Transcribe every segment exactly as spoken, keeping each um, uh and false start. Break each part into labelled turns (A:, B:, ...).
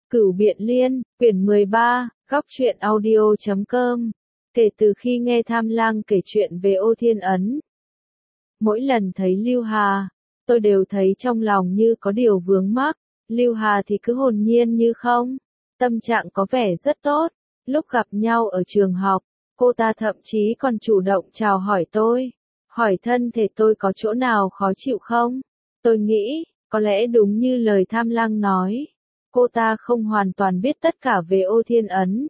A: Cửu Biện Liên, quyển mười ba, góc truyện audio chấm com. Kể từ khi nghe Tham Lang kể chuyện về Ô Thiên Ấn, mỗi lần thấy Lưu Hà, tôi đều thấy trong lòng như có điều vướng mắc. Lưu Hà thì cứ hồn nhiên như không, tâm trạng có vẻ rất tốt. Lúc gặp nhau ở trường học, cô ta thậm chí còn chủ động chào hỏi tôi, hỏi thân thể tôi có chỗ nào khó chịu không. Tôi nghĩ, có lẽ đúng như lời Tham Lang nói, cô ta không hoàn toàn biết tất cả về Ô Thiên Ấn.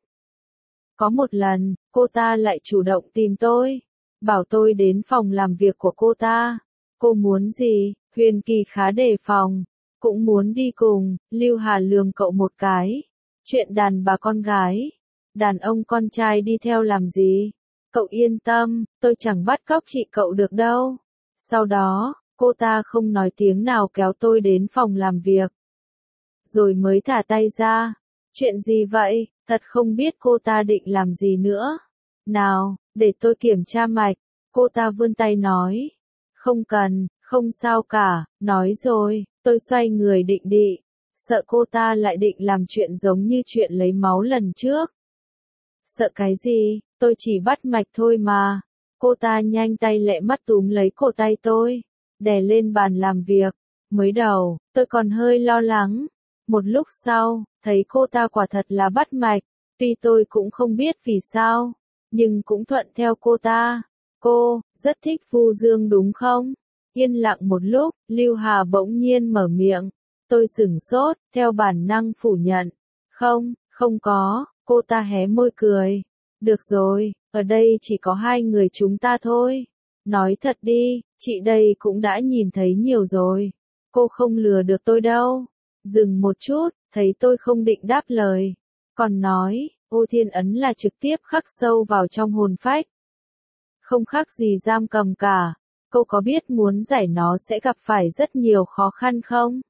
A: Có một lần, cô ta lại chủ động tìm tôi, bảo tôi đến phòng làm việc của cô ta. Cô muốn gì? Huyền Kỳ khá đề phòng, cũng muốn đi cùng. Lưu Hà lườm cậu một cái. Chuyện đàn bà con gái, đàn ông con trai đi theo làm gì? Cậu yên tâm, tôi chẳng bắt cóc chị cậu được đâu. Sau đó, cô ta không nói tiếng nào kéo tôi đến phòng làm việc, rồi mới thả tay ra. Chuyện gì vậy? Thật không biết cô ta định làm gì nữa. Nào, để tôi kiểm tra mạch. Cô ta vươn tay nói. Không cần, không sao cả. Nói rồi, tôi xoay người định đi. Sợ cô ta lại định làm chuyện giống như chuyện lấy máu lần trước. Sợ cái gì? Tôi chỉ bắt mạch thôi mà. Cô ta nhanh tay lẹ mắt túm lấy cổ tay tôi, đè lên bàn làm việc. Mới đầu, tôi còn hơi lo lắng. Một lúc sau, thấy cô ta quả thật là bắt mạch, tuy tôi cũng không biết vì sao, nhưng cũng thuận theo cô ta. Cô, rất thích Vu Dương đúng không? Yên lặng một lúc, Lưu Hà bỗng nhiên mở miệng. Tôi sửng sốt, theo bản năng phủ nhận. Không, không có. Cô ta hé môi cười. Được rồi, ở đây chỉ có hai người chúng ta thôi. Nói thật đi, chị đây cũng đã nhìn thấy nhiều rồi. Cô không lừa được tôi đâu. Dừng một chút, thấy tôi không định đáp lời, còn nói, Ô Thiên Ấn là trực tiếp khắc sâu vào trong hồn phách. Không khác gì giam cầm cả. Cô có biết muốn giải nó sẽ gặp phải rất nhiều khó khăn không?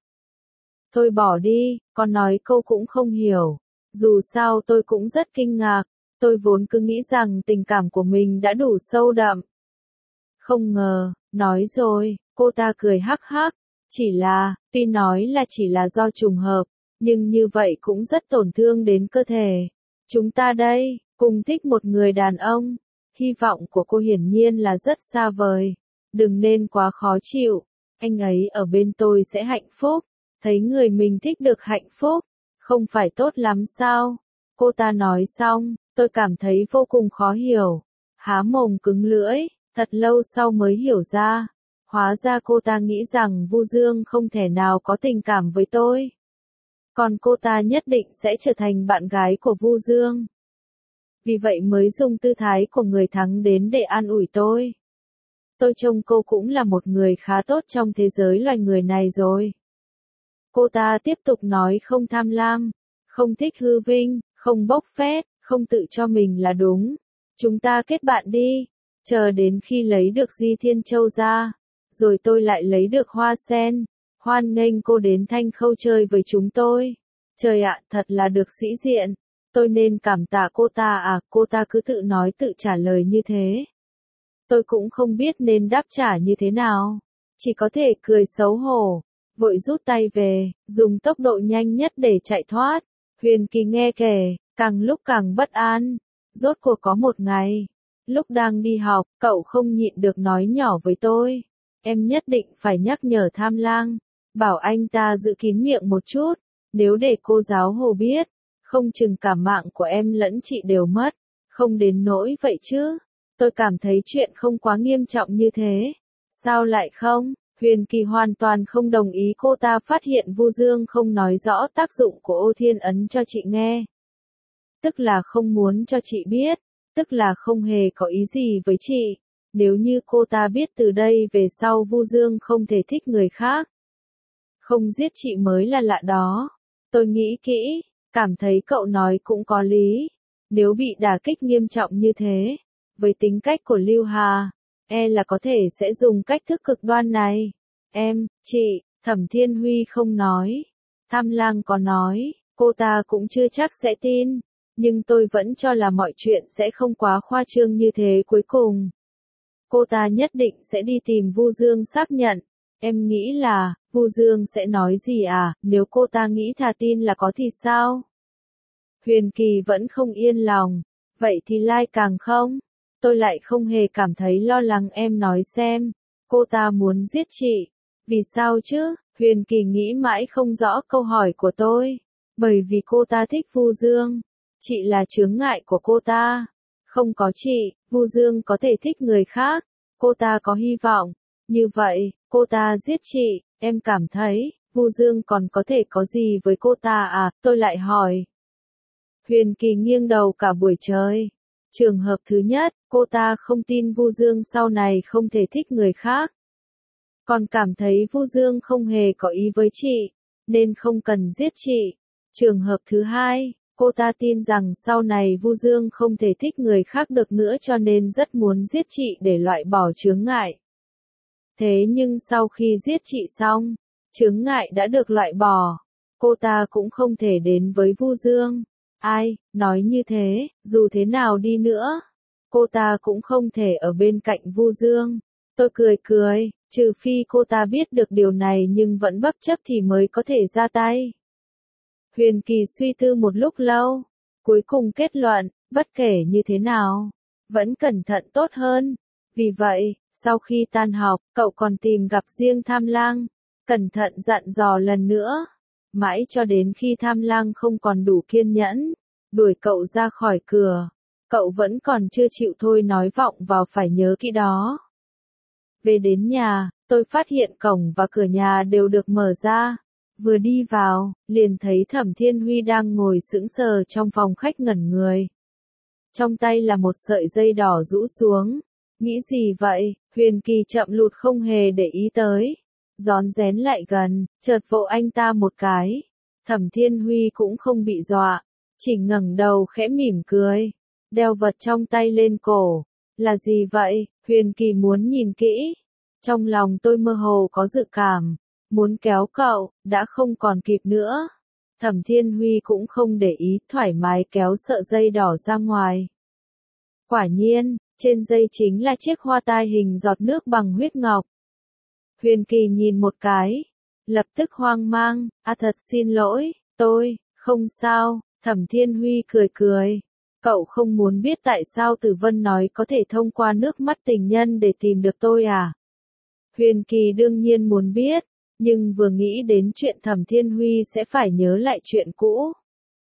A: Thôi bỏ đi, con nói cô cũng không hiểu. Dù sao tôi cũng rất kinh ngạc. Tôi vốn cứ nghĩ rằng tình cảm của mình đã đủ sâu đậm. Không ngờ, nói rồi, cô ta cười hắc hắc. Chỉ là, tuy nói là chỉ là do trùng hợp, nhưng như vậy cũng rất tổn thương đến cơ thể. Chúng ta đây, cùng thích một người đàn ông. Hy vọng của cô hiển nhiên là rất xa vời. Đừng nên quá khó chịu. Anh ấy ở bên tôi sẽ hạnh phúc. Thấy người mình thích được hạnh phúc, không phải tốt lắm sao? Cô ta nói xong, tôi cảm thấy vô cùng khó hiểu. Há mồm cứng lưỡi, thật lâu sau mới hiểu ra. Hóa ra cô ta nghĩ rằng Vu Dương không thể nào có tình cảm với tôi. Còn cô ta nhất định sẽ trở thành bạn gái của Vu Dương. Vì vậy mới dùng tư thái của người thắng đến để an ủi tôi. Tôi trông cô cũng là một người khá tốt trong thế giới loài người này rồi. Cô ta tiếp tục nói không tham lam, không thích hư vinh, không bốc phét, không tự cho mình là đúng. Chúng ta kết bạn đi, chờ đến khi lấy được Di Thiên Châu ra. Rồi tôi lại lấy được hoa sen. Hoan nghênh cô đến Thanh Khâu chơi với chúng tôi. Trời ạ, thật là được sĩ diện. Tôi nên cảm tạ cô ta à? Cô ta cứ tự nói tự trả lời như thế. Tôi cũng không biết nên đáp trả như thế nào. Chỉ có thể cười xấu hổ, vội rút tay về, dùng tốc độ nhanh nhất để chạy thoát. Huyền Kỳ nghe kể, càng lúc càng bất an. Rốt cuộc có một ngày, lúc đang đi học, cậu không nhịn được nói nhỏ với tôi. Em nhất định phải nhắc nhở Tham Lang, bảo anh ta giữ kín miệng một chút, nếu để cô giáo Hồ biết, không chừng cả mạng của em lẫn chị đều mất. Không đến nỗi vậy chứ, tôi cảm thấy chuyện không quá nghiêm trọng như thế. Sao lại không? Huyền Kỳ hoàn toàn không đồng ý cô ta phát hiện Vu Dương không nói rõ tác dụng của Ô Thiên Ấn cho chị nghe. Tức là không muốn cho chị biết, tức là không hề có ý gì với chị. Nếu như cô ta biết từ đây về sau Vu Dương không thể thích người khác, không giết chị mới là lạ đó. Tôi nghĩ kỹ, cảm thấy cậu nói cũng có lý. Nếu bị đả kích nghiêm trọng như thế, với tính cách của Lưu Hà, e là có thể sẽ dùng cách thức cực đoan này. Em, chị, Thẩm Thiên Huy không nói. Tham Lang có nói, cô ta cũng chưa chắc sẽ tin. Nhưng tôi vẫn cho là mọi chuyện sẽ không quá khoa trương như thế cuối cùng. Cô ta nhất định sẽ đi tìm Vu Dương xác nhận. Em nghĩ là, Vu Dương sẽ nói gì à, nếu cô ta nghĩ thà tin là có thì sao? Huyền Kỳ vẫn không yên lòng. Vậy thì Lai càng không? Tôi lại không hề cảm thấy lo lắng, em nói xem. Cô ta muốn giết chị. Vì sao chứ? Huyền Kỳ nghĩ mãi không rõ câu hỏi của tôi. Bởi vì cô ta thích Vu Dương. Chị là chướng ngại của cô ta. Không có chị, Vu Dương có thể thích người khác. Cô ta có hy vọng. Như vậy, cô ta giết chị, em cảm thấy, Vu Dương còn có thể có gì với cô ta à? Tôi lại hỏi. Huyền Kỳ nghiêng đầu cả buổi trời. Trường hợp thứ nhất, cô ta không tin Vu Dương sau này không thể thích người khác. Còn cảm thấy Vu Dương không hề có ý với chị, nên không cần giết chị. Trường hợp thứ hai, cô ta tin rằng sau này Vu Dương không thể thích người khác được nữa cho nên rất muốn giết chị để loại bỏ chướng ngại. Thế nhưng sau khi giết chị xong, chướng ngại đã được loại bỏ. Cô ta cũng không thể đến với Vu Dương. Ai, nói như thế, dù thế nào đi nữa, cô ta cũng không thể ở bên cạnh Vu Dương. Tôi cười cười, trừ phi cô ta biết được điều này nhưng vẫn bất chấp thì mới có thể ra tay. Huyền Kỳ suy tư một lúc lâu, cuối cùng kết luận, bất kể như thế nào, vẫn cẩn thận tốt hơn. Vì vậy, sau khi tan học, cậu còn tìm gặp riêng Tham Lang, cẩn thận dặn dò lần nữa. Mãi cho đến khi Tham Lang không còn đủ kiên nhẫn, đuổi cậu ra khỏi cửa, cậu vẫn còn chưa chịu thôi nói vọng vào phải nhớ kỹ đó. Về đến nhà, tôi phát hiện cổng và cửa nhà đều được mở ra. Vừa đi vào, liền thấy Thẩm Thiên Huy đang ngồi sững sờ trong phòng khách ngẩn người. Trong tay là một sợi dây đỏ rũ xuống. Nghĩ gì vậy? Huyền Kỳ chậm lụt không hề để ý tới. Rón rén lại gần, chợt vỗ anh ta một cái. Thẩm Thiên Huy cũng không bị dọa, chỉ ngẩng đầu khẽ mỉm cười. Đeo vật trong tay lên cổ. Là gì vậy? Huyền Kỳ muốn nhìn kỹ. Trong lòng tôi mơ hồ có dự cảm. Muốn kéo cậu, đã không còn kịp nữa. Thẩm Thiên Huy cũng không để ý, thoải mái kéo sợi dây đỏ ra ngoài. Quả nhiên, trên dây chính là chiếc hoa tai hình giọt nước bằng huyết ngọc. Huyền Kỳ nhìn một cái, lập tức hoang mang, à thật xin lỗi, tôi, không sao. Thẩm Thiên Huy cười cười. Cậu không muốn biết tại sao Tử Vân nói có thể thông qua nước mắt tình nhân để tìm được tôi à? Huyền Kỳ đương nhiên muốn biết, nhưng vừa nghĩ đến chuyện Thẩm Thiên Huy sẽ phải nhớ lại chuyện cũ.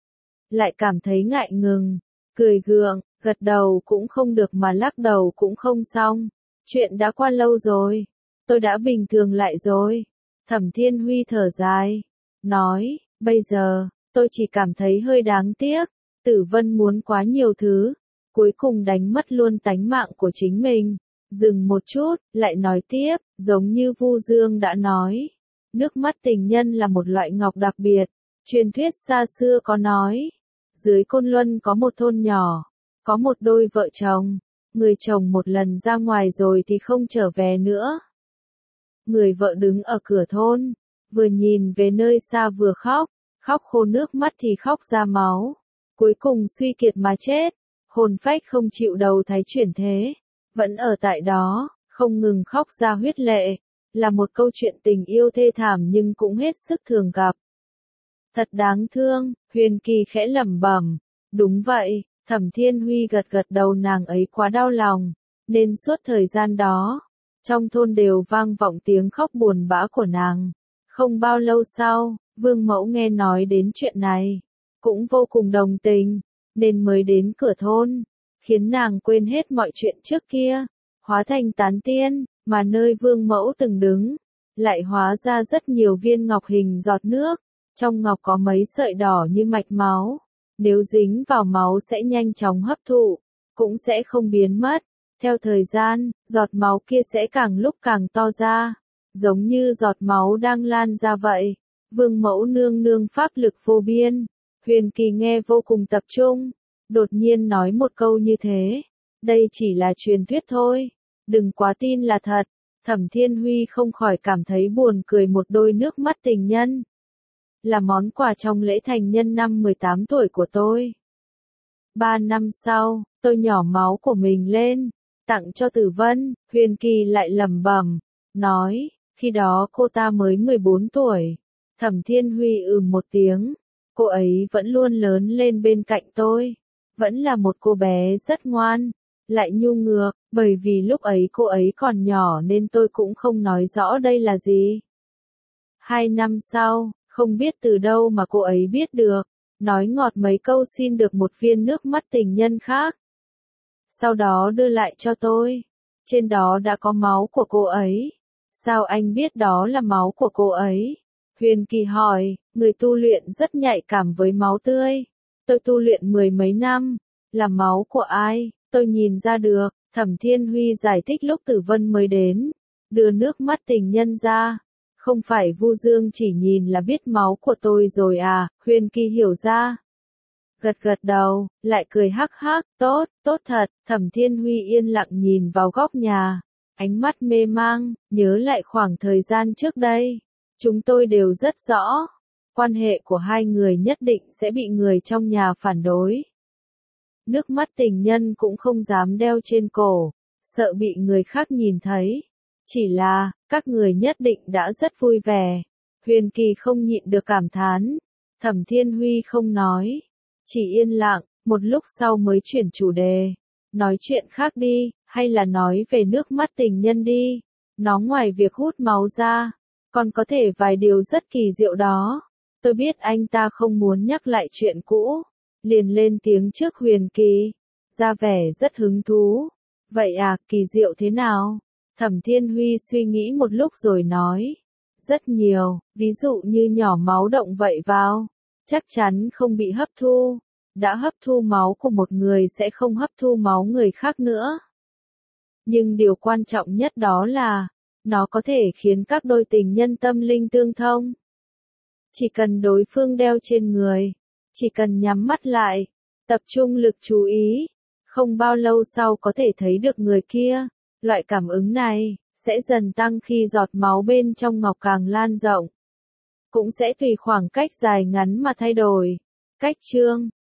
A: Lại cảm thấy ngại ngùng, cười gượng, gật đầu cũng không được mà lắc đầu cũng không xong. Chuyện đã qua lâu rồi, tôi đã bình thường lại rồi. Thẩm Thiên Huy thở dài, nói, bây giờ, tôi chỉ cảm thấy hơi đáng tiếc. Tử Vân muốn quá nhiều thứ, cuối cùng đánh mất luôn tánh mạng của chính mình. Dừng một chút, lại nói tiếp, giống như Vu Dương đã nói. Nước mắt tình nhân là một loại ngọc đặc biệt. Truyền thuyết xa xưa có nói, dưới Côn Luân có một thôn nhỏ, có một đôi vợ chồng. Người chồng một lần ra ngoài rồi thì không trở về nữa. Người vợ đứng ở cửa thôn, vừa nhìn về nơi xa vừa khóc, khóc khô nước mắt thì khóc ra máu. Cuối cùng suy kiệt mà chết, hồn phách không chịu đầu thai chuyển thế, vẫn ở tại đó, không ngừng khóc ra huyết lệ. Là một câu chuyện tình yêu thê thảm nhưng cũng hết sức thường gặp. Thật đáng thương, Huyền Kỳ khẽ lẩm bẩm. Đúng vậy, Thẩm Thiên Huy gật gật đầu, nàng ấy quá đau lòng, nên suốt thời gian đó, trong thôn đều vang vọng tiếng khóc buồn bã của nàng. Không bao lâu sau, Vương Mẫu nghe nói đến chuyện này, cũng vô cùng đồng tình, nên mới đến cửa thôn, khiến nàng quên hết mọi chuyện trước kia, hóa thành tán tiên, mà nơi Vương Mẫu từng đứng, lại hóa ra rất nhiều viên ngọc hình giọt nước, trong ngọc có mấy sợi đỏ như mạch máu, nếu dính vào máu sẽ nhanh chóng hấp thụ, cũng sẽ không biến mất. Theo thời gian, giọt máu kia sẽ càng lúc càng to ra, giống như giọt máu đang lan ra vậy. Vương Mẫu nương nương pháp lực vô biên. Huyền Kỳ nghe vô cùng tập trung, đột nhiên nói một câu như thế. Đây chỉ là truyền thuyết thôi, đừng quá tin là thật. Thẩm Thiên Huy không khỏi cảm thấy buồn cười, một đôi nước mắt tình nhân. Là món quà trong lễ thành nhân năm mười tám tuổi của tôi. Ba năm sau, tôi nhỏ máu của mình lên, tặng cho Tử Vân. Huyền Kỳ lại lẩm bẩm, nói, Khi đó cô ta mới mười bốn tuổi. Thẩm Thiên Huy ừm một tiếng. Cô ấy vẫn luôn lớn lên bên cạnh tôi. Vẫn là một cô bé rất ngoan, lại nhu nhược, bởi vì lúc ấy cô ấy còn nhỏ nên tôi cũng không nói rõ đây là gì. Hai năm sau, không biết từ đâu mà cô ấy biết được, nói ngọt mấy câu xin được một viên nước mắt tình nhân khác. Sau đó đưa lại cho tôi. Trên đó đã có máu của cô ấy. Sao anh biết đó là máu của cô ấy? Huyền Kỳ hỏi, người tu luyện rất nhạy cảm với máu tươi. Tôi tu luyện mười mấy năm. Là máu của ai? Tôi nhìn ra được. Thẩm Thiên Huy giải thích lúc Tử Vân mới đến. Đưa nước mắt tình nhân ra. Không phải Vu Dương chỉ nhìn là biết máu của tôi rồi à? Huyền Kỳ hiểu ra. Gật gật đầu, lại cười hắc hắc, tốt, tốt thật. Thẩm Thiên Huy yên lặng nhìn vào góc nhà. Ánh mắt mê mang, nhớ lại khoảng thời gian trước đây. Chúng tôi đều rất rõ. Quan hệ của hai người nhất định sẽ bị người trong nhà phản đối. Nước mắt tình nhân cũng không dám đeo trên cổ, sợ bị người khác nhìn thấy. Chỉ là, các người nhất định đã rất vui vẻ. Huyền Kỳ không nhịn được cảm thán. Thẩm Thiên Huy không nói. Chỉ yên lặng, một lúc sau mới chuyển chủ đề. Nói chuyện khác đi, hay là nói về nước mắt tình nhân đi. Nó ngoài việc hút máu ra, còn có thể vài điều rất kỳ diệu đó. Tôi biết anh ta không muốn nhắc lại chuyện cũ. Liền lên tiếng trước Huyền Kỳ. Ra vẻ rất hứng thú. Vậy à, kỳ diệu thế nào? Thẩm Thiên Huy suy nghĩ một lúc rồi nói. Rất nhiều, ví dụ như nhỏ máu động vậy vào. Chắc chắn không bị hấp thu. Đã hấp thu máu của một người sẽ không hấp thu máu người khác nữa. Nhưng điều quan trọng nhất đó là, nó có thể khiến các đôi tình nhân tâm linh tương thông. Chỉ cần đối phương đeo trên người, chỉ cần nhắm mắt lại, tập trung lực chú ý, không bao lâu sau có thể thấy được người kia. Loại cảm ứng này sẽ dần tăng khi giọt máu bên trong ngọc càng lan rộng. Cũng sẽ tùy khoảng cách dài ngắn mà thay đổi. Cách chương